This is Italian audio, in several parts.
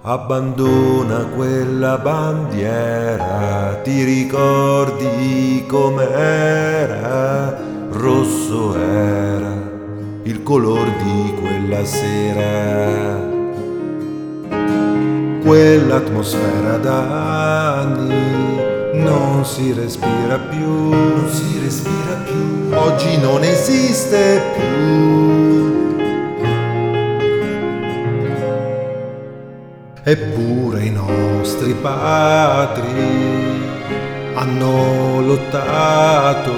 Abbandona quella bandiera, ti ricordi com'era? Rosso era il color di quella sera. Quell'atmosfera da anni non si respira più, non si respira più. Oggi non esiste più. Eppure i nostri padri hanno lottato,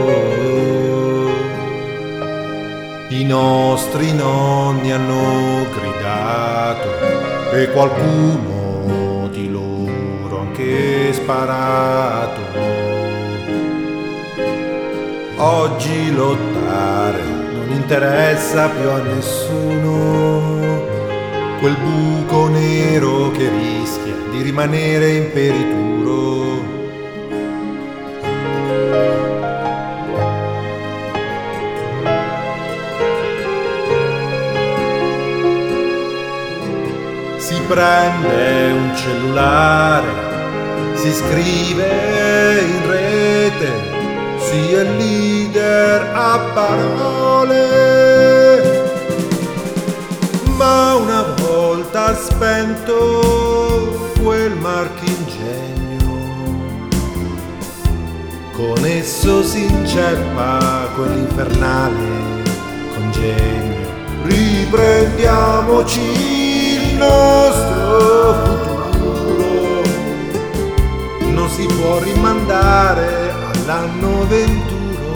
i nostri nonni hanno gridato e qualcuno di loro anche sparato. Oggi lottare non interessa più a nessuno. Quel buco nero che rischia di rimanere imperituro. Si prende un cellulare, si scrive in rete, si è leader a parole. Ma una volta spento quel marchingegno, con esso si inceppa quell'infernale congegno. Riprendiamoci il nostro futuro, non si può rimandare all'anno 21.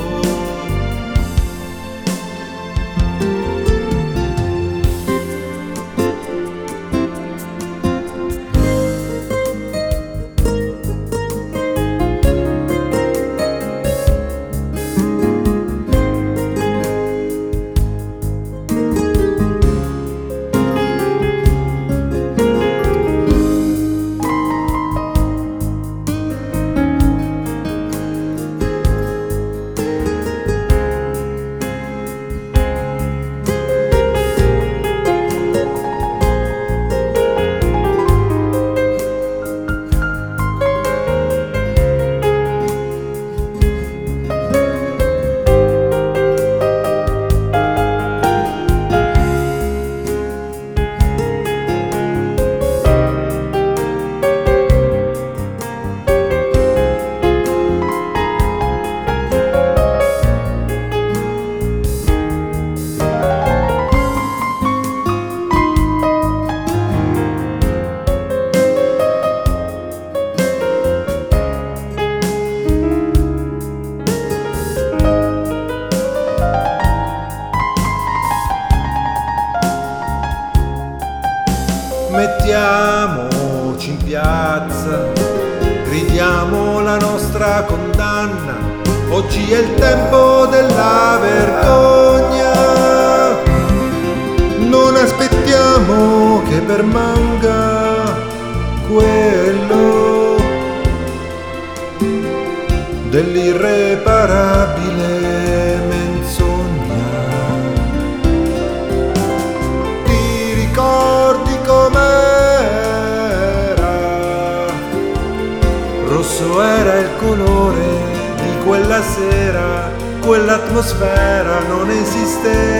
Mettiamoci in piazza, gridiamo la nostra condanna. Oggi è il tempo della vergogna. Non aspettiamo che permanga quello dell'irreparabile menzogna. Ti ricordi com'era? Rosso era il colore di quella sera, quell'atmosfera non esiste